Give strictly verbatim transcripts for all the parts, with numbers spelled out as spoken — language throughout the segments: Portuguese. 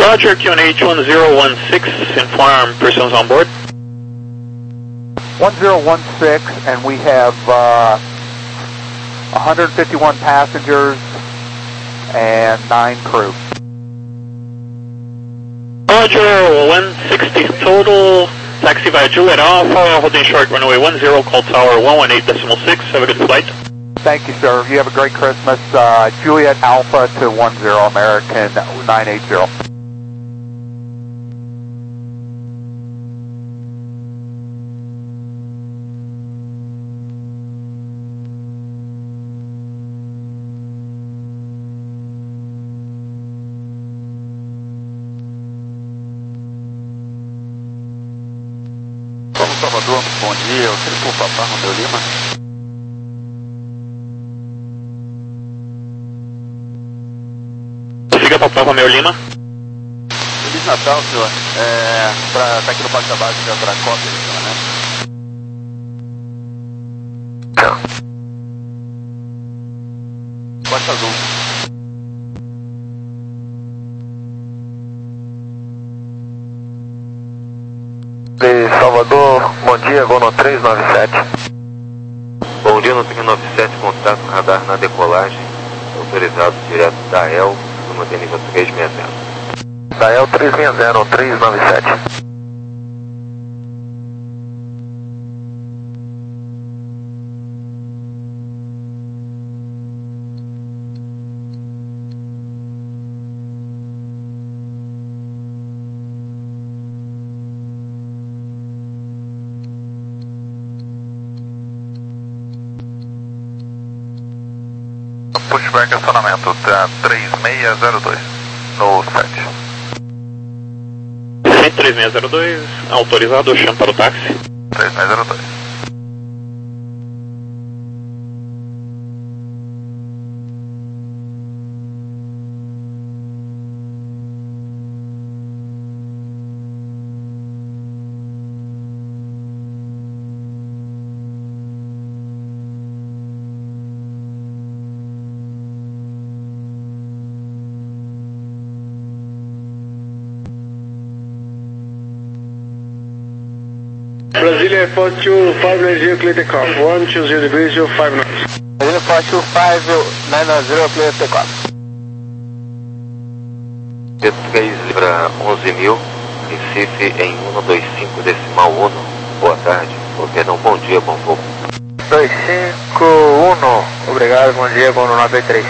Roger, Q N H one zero one six, inform persons on board. one zero one six, and we have uh, one hundred fifty-one passengers and nine crew. Roger, one sixty total, taxi via Juliet Alpha, holding short runway one zero, call tower one one eight point six, have a good flight. Thank you, sir. You have a great Christmas. Uh, Juliet Alpha to one zero, American nine eight zero. Salvador, bom dia, eu sei por Papa Romeu Lima. Siga Papa Romeu Lima. Feliz Natal, senhor. É, pra, tá aqui no Parque Abaixo, pra cópia, senhor, né? Costa Azul. De Salvador, bom dia, Gono três nove sete. Bom dia, no três nove sete, contato com radar na decolagem, autorizado direto da E L, no manter nível três seis zero. Da E L três seis zero, três nove sete. Pushback acionamento tá três seis zero dois no sete. três seis zero dois, autorizado, chama para o táxi. três seis zero dois. Brasília Airport two five nine zero, clear takeoff. one two zero degrees, zero five knots. Brasília Airport two five nine zero, clear takeoff. D três Libra onze mil, Recife em cento e vinte e cinco decimal um. Boa tarde, ou perdão, bom dia, bom voo. dois cinco um, obrigado, bom dia, Gono nove três.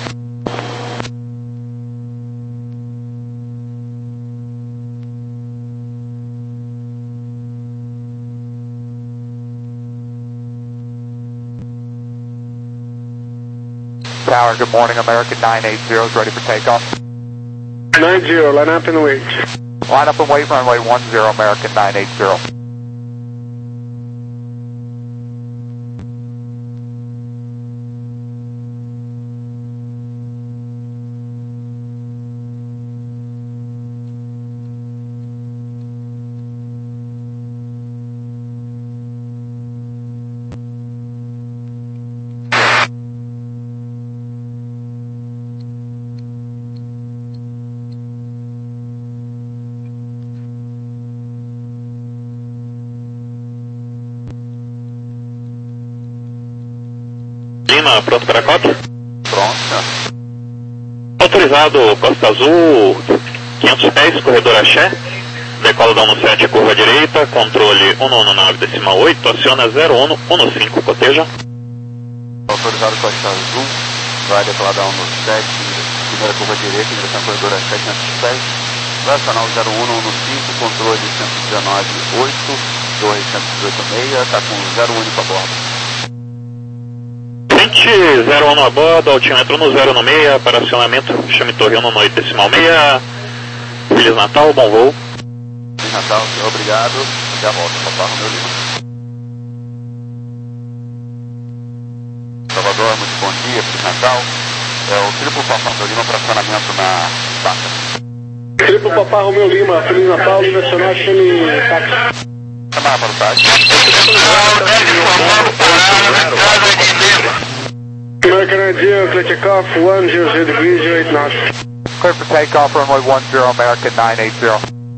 Tower, good morning, American nine eight zero is ready for takeoff. nine zero, line up and wait. Line up and wait, runway one zero, American nine eight zero. Lima, pronto para a cota? Pronto, senhor. Autorizado, Costa Azul, quinhentos pés, corredor Axé, decola da um sete, curva direita, controle um nove nove decimal oito, aciona zero um um cinco, coteja. Autorizado Costa Azul, vai decolar da um sete, primeira curva direita, direção corredor Axé, quinhentos pés, vai acionar o zero um um cinco, controle cento e dezenove oito, torre cento e dezoito seis, está com zero único a bordo. zero um a bordo, altímetro no zero no meia, para acionamento, chame torre um oito decimal seis. Feliz Natal, bom voo. Feliz Natal, senhor, obrigado. Até a volta, Papa Romeu Lima. Salvador, muito bom dia, Feliz Natal. É o triplo Papa Romeu Lima para acionamento na taxa. Triplo Papa Romeu Lima, Feliz Natal, Lima Nacional, chame táxi. Chamar para o táxi. American nine zero, clear takeoff, one zero zero degrees, zero eight knots. Clear for takeoff, runway one zero, American nine eight zero.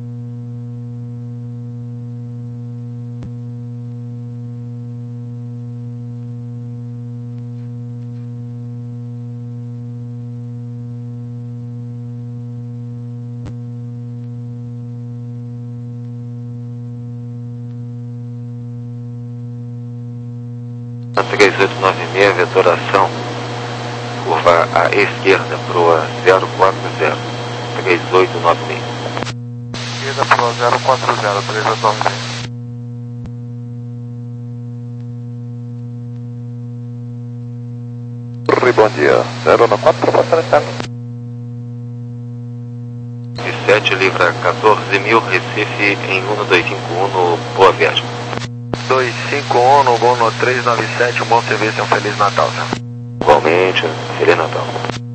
três oito nove seis, vetoração, curva à esquerda, proa zero quatro zero, três oito nove seis. Esquerda, proa zero quatro zero, três oito nove seis. Bom dia, zero um quatro, passando. sete Livra quatorze mil, Recife em um dois cinco um, boa viagem. dois cinco um no Gol no três nove sete, um bom serviço e um Feliz Natal, senhor. Igualmente, Feliz Natal.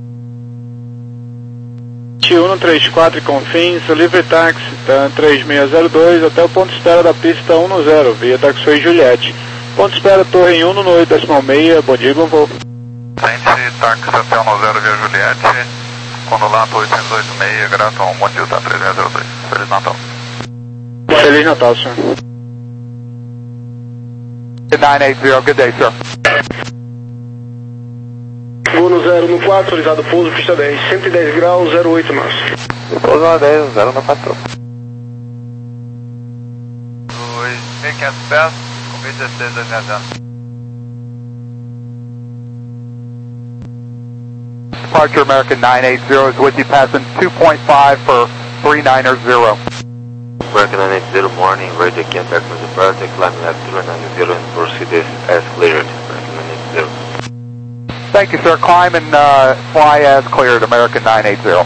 um no trinta e quatro Confins, Livre Táxi, TAM três seis zero dois, até o ponto de espera da pista um no zero, via Taxiway Juliette. Ponto de espera Torre em um no oito decimal seis, bom dia, bom voo. Frente, táxi até um no zero via Juliette, Condulato oitocentos e oitenta e seis, grato ao Monte TAM três seis zero dois. Feliz Natal. Feliz Natal, senhor. nine eight zero, good day, sir. Gol no zero no quatro, autorizado pouso, pista dez, cento e dez graus, zero oito nós. Pouso na dez, zero no quatro. dois mil e quinhentos pés, com mil e dezesseis, dois mil e zero. Departure American nine eight zero is with you, passing two point five for three niner zero. American nine eight zero, morning, ready again, back from departure, climb left three nine zero and proceed as cleared. American nine eight zero. Thank you, sir. Climb and uh, fly as cleared, American nine eight zero.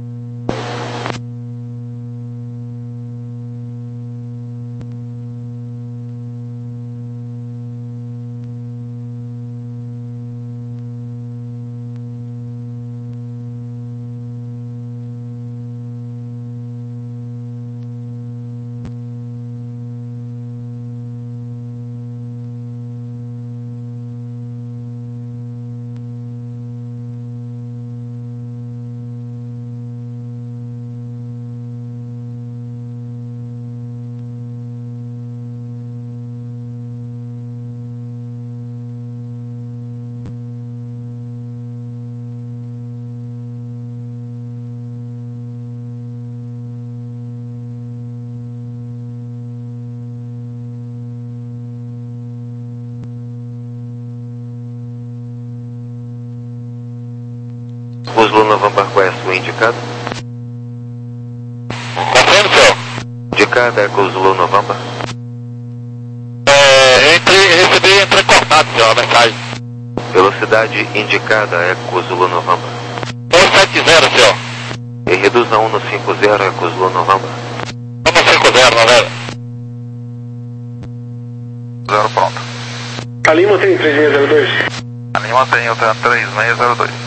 Oslo November, qual é a sua indicada? Confirme, senhor. Indicada é Oslo November. É, entre, recebi entrecortado, senhor, a mensagem. Velocidade indicada é Oslo November. um sete zero, senhor. E reduz a um no cinco zero é Oslo November. um cinco zero, novela. Zero pronto. A Lima tem três seis zero dois. A Lima tem o TAM três seis zero dois.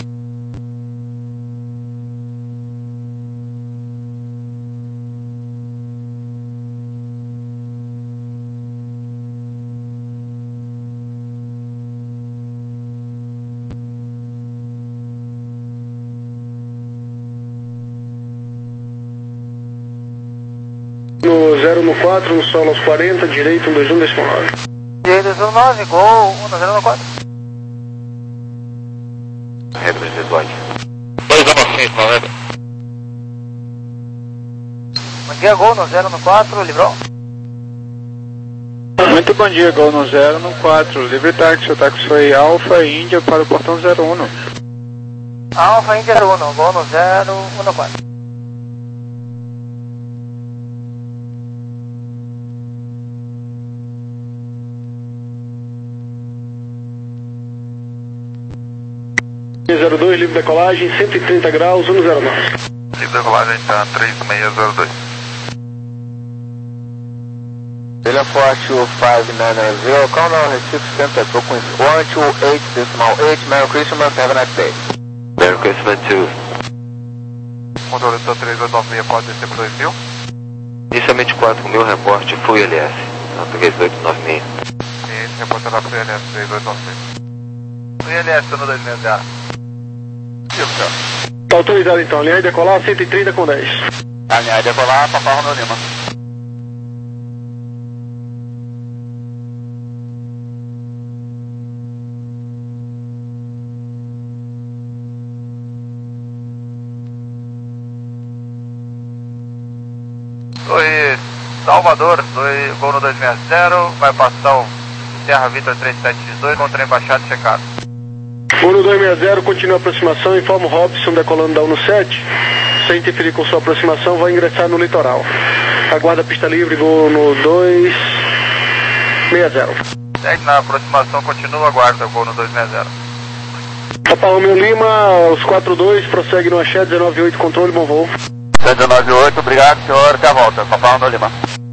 No zero no quatro, no solo aos quarenta, direito um dois um decimal nove. Direito dois um nove, Gol um no zero no quatro. Regras visuais. dois um cinco, novela. Bom dia, Gol no zero no quatro, livrou. Muito bom dia, Gol no zero no quatro, Livre Táxi, o táxi foi Alfa Índia para o portão zero um. Alfa Índia zero um, Gol no zero um no quatro. zero dois, livre decolagem, cento e trinta graus, um zero nove. Livre decolagem TAM três seis zero dois. Ilha Forte cinco nine zero, Countdown Recife Center, frequency one two eight decimal eight, Merry Christmas, have a nice day. Merry Christmas too. Controle TAM três oito nove seis, pode descer por dois mil. Inicialmente quatro mil, reporte Full L S. TAM três oito nove seis. Cliente reportará para o I L S três oito nove seis. I L S no dois seis zero. Isso, senhor. Tá autorizado então, alinhar e decolar cento e trinta com dez. Alinhar e decolar, Papa Romeu Lima. Torre Salvador, voo no dois seis zero, vai passar o Serra Vitor três sete dois com o trem baixado e checado. Voo no dois seis zero, continua a aproximação, informa o Robson decolando da um sete. Sem interferir com sua aproximação, vai ingressar no litoral. Aguarda a pista livre, voo no dois seis zero. Segue na aproximação, continua, aguarda, voo no dois seis zero. Papa Romeu Lima, os quatro dois, prossegue no Axé, dezenove oito, controle, bom voo. dezenove oito, obrigado senhor, até a volta, Papa Romeu Lima.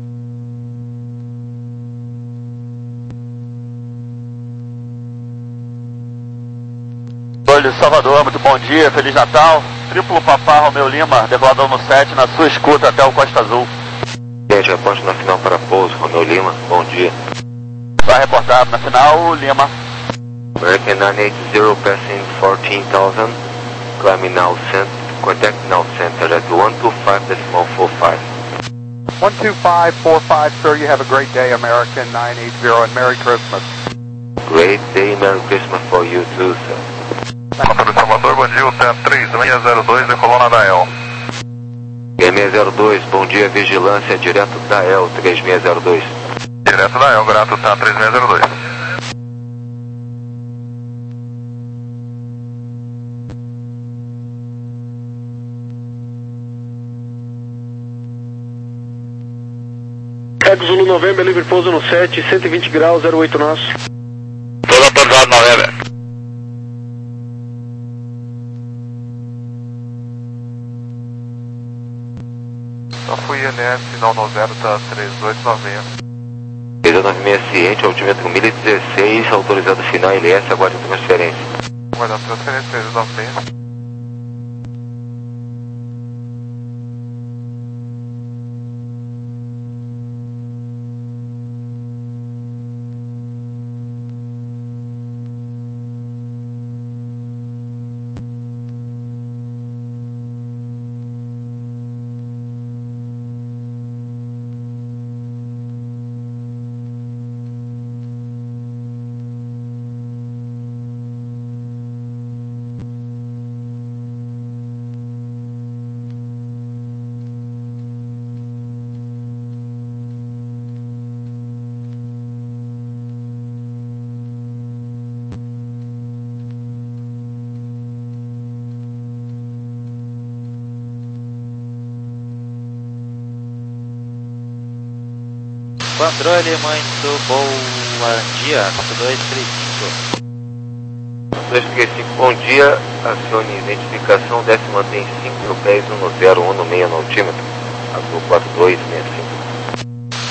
Olho Salvador, muito bom dia, Feliz Natal. Triplo Papa Romeu Lima, decolador no sete, na sua escuta até o Costa Azul. Gente, reporte na final para pouso, Romeu Lima, bom dia. Vai reportar na final, Lima. American nine eight zero passing fourteen thousand, climbing now center, contact now center at one two five decimal four five. one two five four five, sir, you have a great day, American nine eight zero, and Merry Christmas. Great day, Merry Christmas for you too, sir. Controle Salvador, bom dia, o T três seis zero dois, decolou na Dael. três seis zero dois, bom dia, vigilância, direto da E L, três seis zero dois. Direto da E L, grato, T três seis zero dois. Eco Zulu November, livre pouso no sete, cento e vinte graus, zero oito nós. Todo autorizado, November. Só fui I N S, sinal no zero, tá três oito nove seis. três nove seis ciente, altímetro mil e dezesseis, autorizado final L S, aguarde transferência. Aguardando transferência, três nove seis. Controle, muito bom dia, quatro dois três cinco. dois três cinco, bom dia, acione identificação, desce mantém cinco pés, um zero um no meio no altímetro, azul quatro dois seis cinco.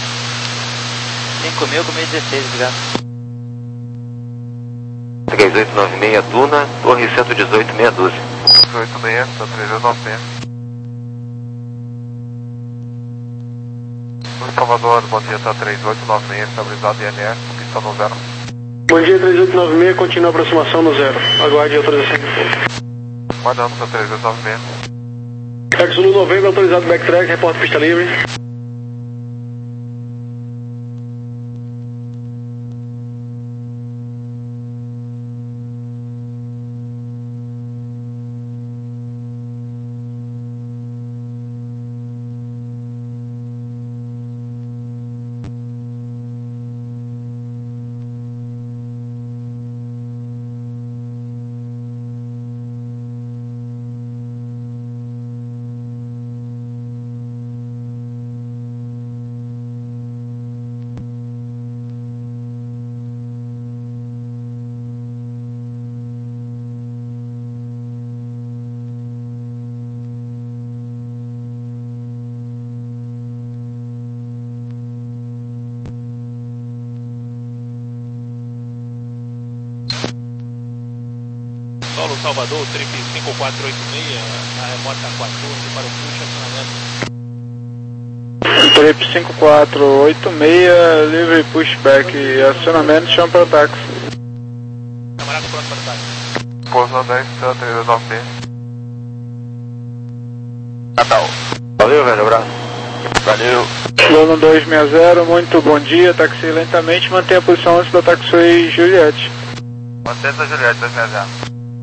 cinco mil com mil e dezesseis, obrigado. três oito nove seis, Duna, torre cento e dezoito, meia dúzia. três oito seis, tá três oito nove seis. Salvador, bom dia, tá três oito nove seis, estabilizado I N S, pista no zero. Bom dia, três oito nove seis, continua a aproximação no zero. Aguarde a autorização de pouso. Aguardando, tá três oito nove seis. Eco Zulu November, autorizado backtrack, reporta pista livre. Solo Salvador, trip cinco quatro oito seis, a remota quatorze para o push, acionamento. Trip cinco quatro oito seis, livre pushback, acionamento, chama para o táxi. Camarada, pronto para o táxi. Pouso na dez, tá três oito nove seis. Valeu, velho, abraço. Valeu. Luna dois seis zero, muito bom dia, táxi lentamente, mantenha a posição antes da Taxway Juliette. Mantém a Juliette dois seis zero.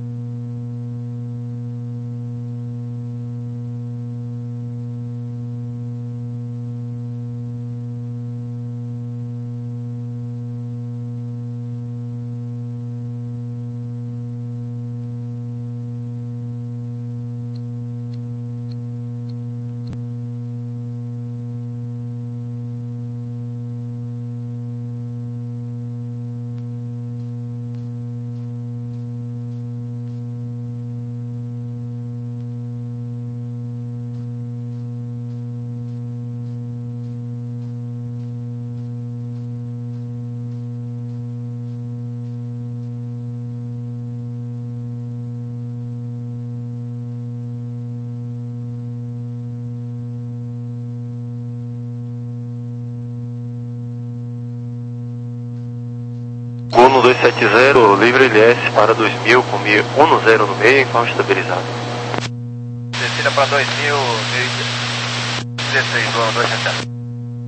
Gol dois sete zero, livre L S para dois mil, com mil dez no meio, informe estabilizado. Descida para dois mil, mil e dezesseis, Gol dois sete zero.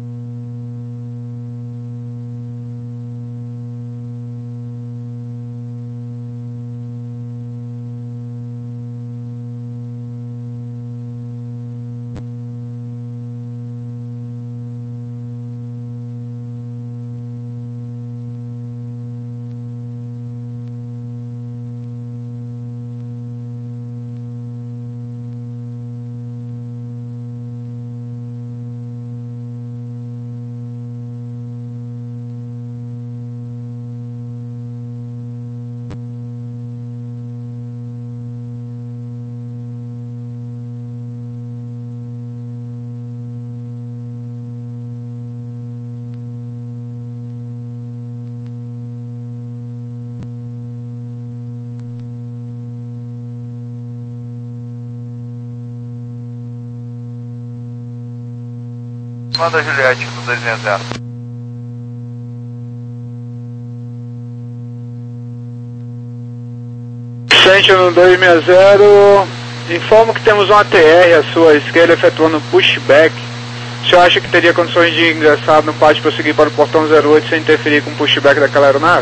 Manda a Juliette no dois seis zero. Sentinel dois seis zero, informo que temos um A T R à sua esquerda efetuando pushback. O senhor acha que teria condições de ingressar no pátio e prosseguir para o portão zero oito sem interferir com o pushback daquela aeronave?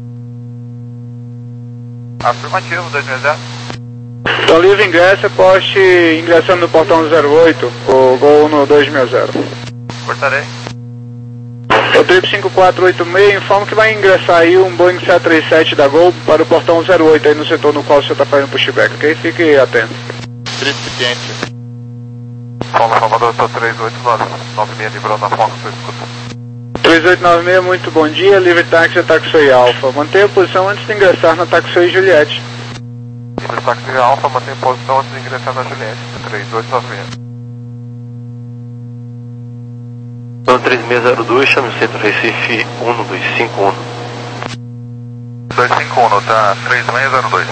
Afirmativo, dois seis zero. Então livre ingresso, poste ingressando no portão zero oito, o Gol no dois seis zero. Cortarei. O trip cinco quatro oito seis, informo que vai ingressar aí um Boeing sete três sete da Gol para o portão zero oito aí no setor no qual você está fazendo pushback, ok? Fique atento. Principiante. Paulo Salvador, estou três oito nove, nove seis livrando na Fox, estou escutando. três oito nove seis, muito bom dia, livre táxi Taxway Alpha. Mantenha a posição antes de ingressar na Taxway Juliette. Livre táxi Alpha, mantenha a posição antes de ingressar na Juliette, três oito nove seis. Então três seis zero dois, chame o centro Recife um dois cinco um. dois cinco um, tá? três seis zero dois.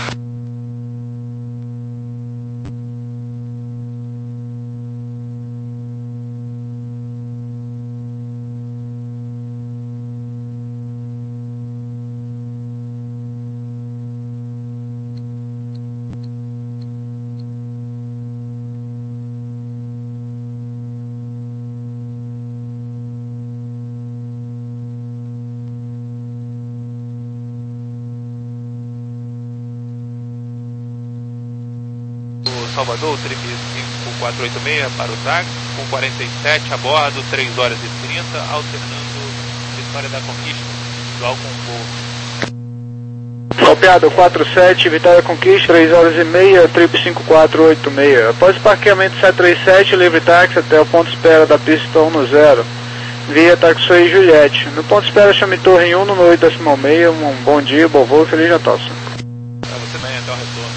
Salvador, trip cinco quatro oito seis para o táxi, com quarenta e sete a bordo, três horas e trinta, alternando Vitória da Conquista, igual com o voo. Copiado quatro sete, Vitória Conquista, três horas e meia, trip cinco quatro oito seis. Após o parqueamento sete três sete, livre táxi até o ponto de espera da pista um zero, via Taxway Juliette. No ponto de espera, chame Torre em um no oito decimal seis, um bom dia, bom voo, feliz Natal. Para você também, até o retorno.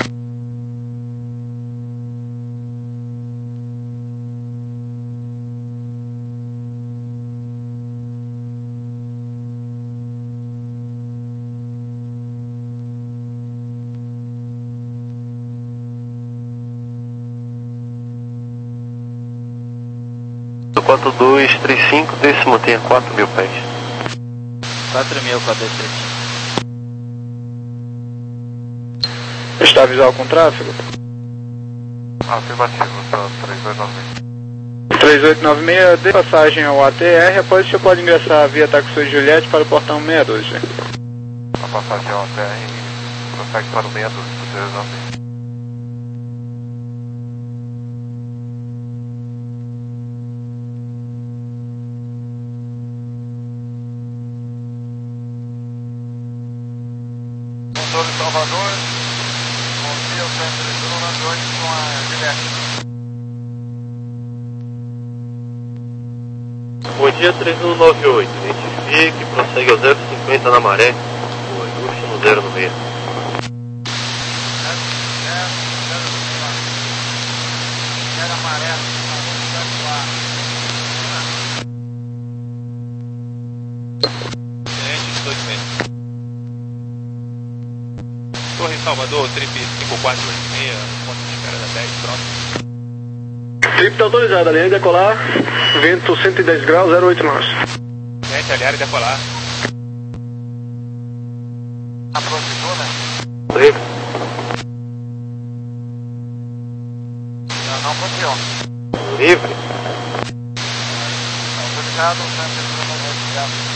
quatro dois três cinco, desse mantenha quatro mil pés. quatro mil, quatro dois três cinco. Está visual com tráfego? Afirmativo, tá três oito nove seis. três oito nove seis, dê passagem ao A T R, após você pode ingressar via Taxi Juliette para o portão seis dois. A passagem ao A T R prossegue para o seis dois, três oito nove seis. Controle Salvador, bom dia, o centro de Bruno Antônio com a Juliette. Bom dia, três um nove oito, identifique, prossegue ao zero cinquenta na Maré, o Augusto no zero no meio. Torre Salvador, trip cinco quatro oito seis, ponto de espera da dez, pronto. Trip está autorizada, linha de decolar, vento cento e dez graus, zero oito nós. Gente, aliar e decolar. Aproximou, né? Livre. Não, não funciona. Livre. Autorizado, o centro de Bruno Antônio.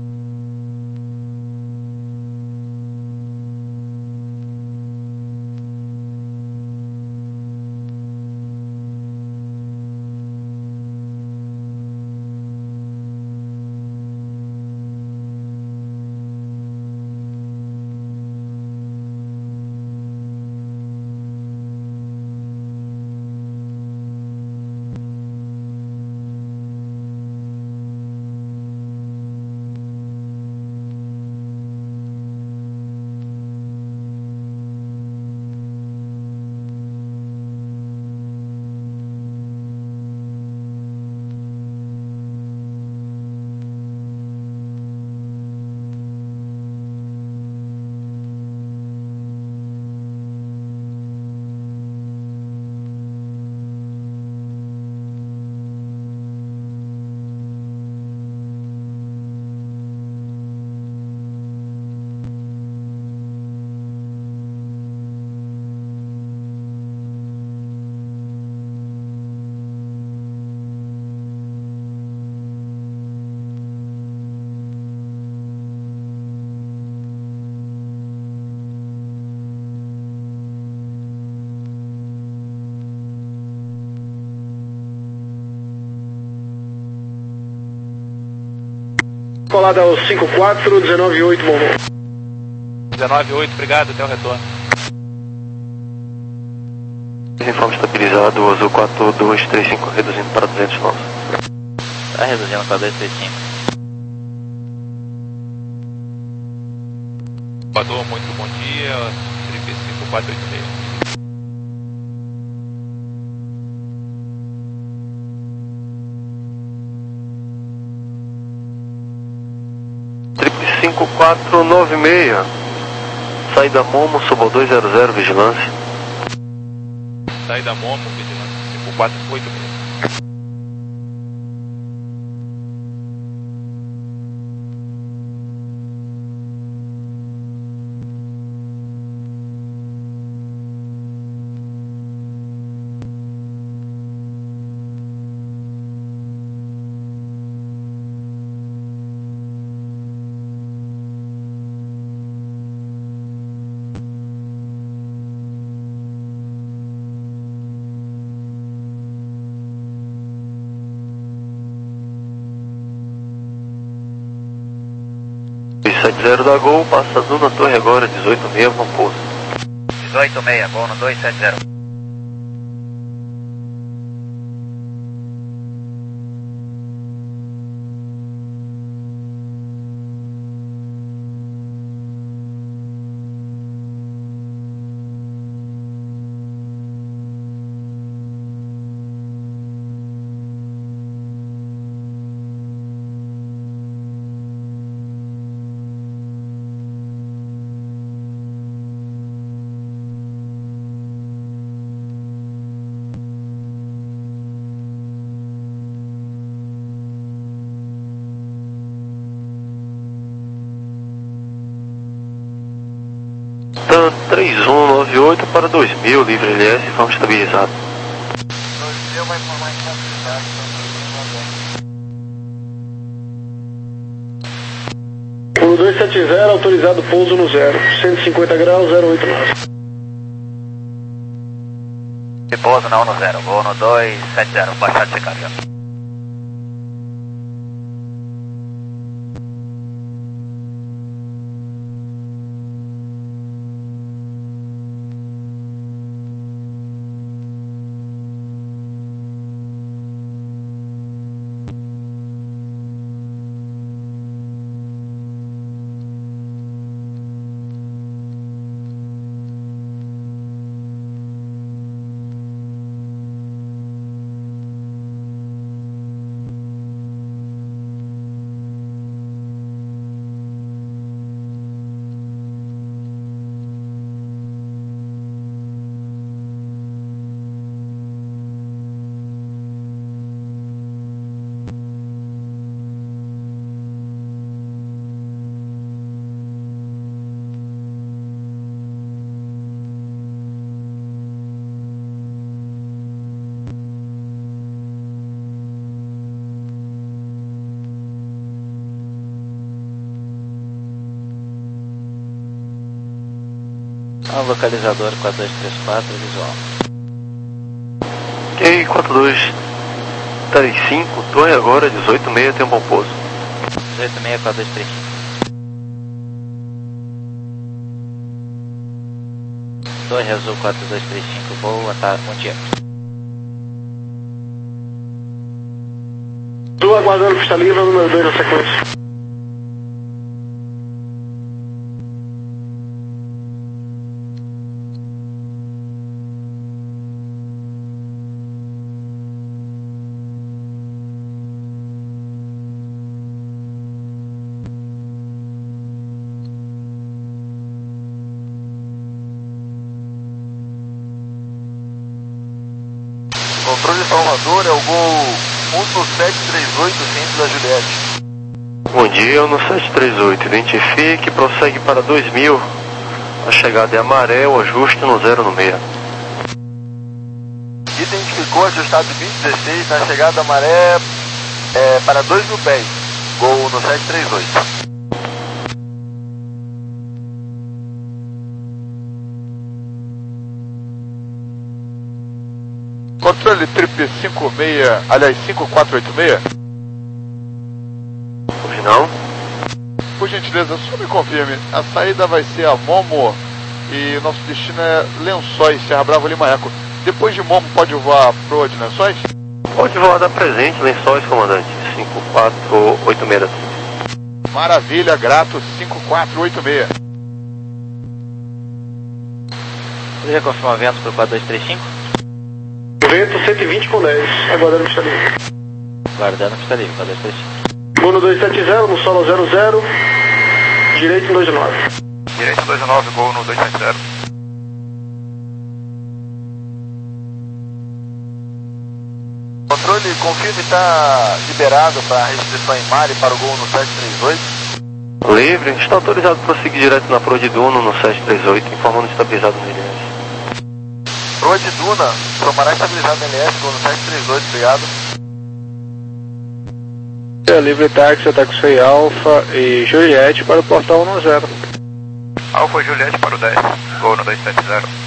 Colada ao cinco quatro, dezenove oito, bom. dezenove oito, obrigado, até o retorno. Informe estabilizado, Azul quatro dois três cinco, reduzindo para duzentos nós. Tá reduzindo para dois três cinco. Salvador, muito bom dia, trip cinco quatro oito seis. cinco quatro nove seis, saída Momo, Sobol dois zero zero, vigilância. Saída Momo, vigilância cinco quatro oito seis. sete zero da Gol, passando na torre agora, dezoito seis, vão pouso. dezoito seis, bom no dois sete zero. três um nove oito para dois mil, livre L S, vamos estabilizado. vai informar em facilidade. uno dois sete zero, autorizado pouso no zero. cento e cinquenta graus, zero oito nove. De pouso na uno zero, voo no dois sete zero, baixado de carga. Ah, localizador quatro dois três quatro, visual. Ok, quatro dois três cinco, torre agora, dezoito meia, tem um bom pouso. dezoito meia, quatro dois três cinco. Torre Azul quatro dois três cinco, boa tarde, bom dia. Estou aguardando pista livre, número dois na sequência. Controle de Salvador é o gol um sete três oito, centro da Juliette. Bom dia, uno sete três oito, identifique, prossegue para dois mil. A chegada é Amaré, o ajuste no zero no meia. Identificou, ajustado vinte e dezesseis, na chegada Amaré é, para dois mil pés. Gol uno sete três oito. Controle trip cinco seis, aliás, cinco quatro oito seis. Hoje não. Por gentileza, só me confirme, a saída vai ser a Momo e nosso destino é Lençóis, Serra Brava, Lima Eco. Depois de Momo pode voar pro de Lençóis? Pode voar da presente, Lençóis, comandante, cinco quatro oito seis. Maravilha, grato, cinco quatro oito seis. Poderia confirmar o vento para o quatro dois três cinco? Vento cento e vinte com dez, aguardando pista livre. Guardando pista livre, quatro dois três cinco. uno dois sete zero, no solo zero zero, direito dois nove. Direito dois nove, gol no dois sete zero. Controle, confirme está liberado para restrição em mar e para o gol no sete três oito. Livre, está autorizado para seguir direto na proa de Duno no sete três oito, informando estabilizado no L S. Proa de Duna, tomará estabilizado no L S, gol no sete três oito, obrigado. É, livre táxi, taxi Alfa e Juliette para o portal um zero. Alfa Juliette para o dez, gol no dois sete zero.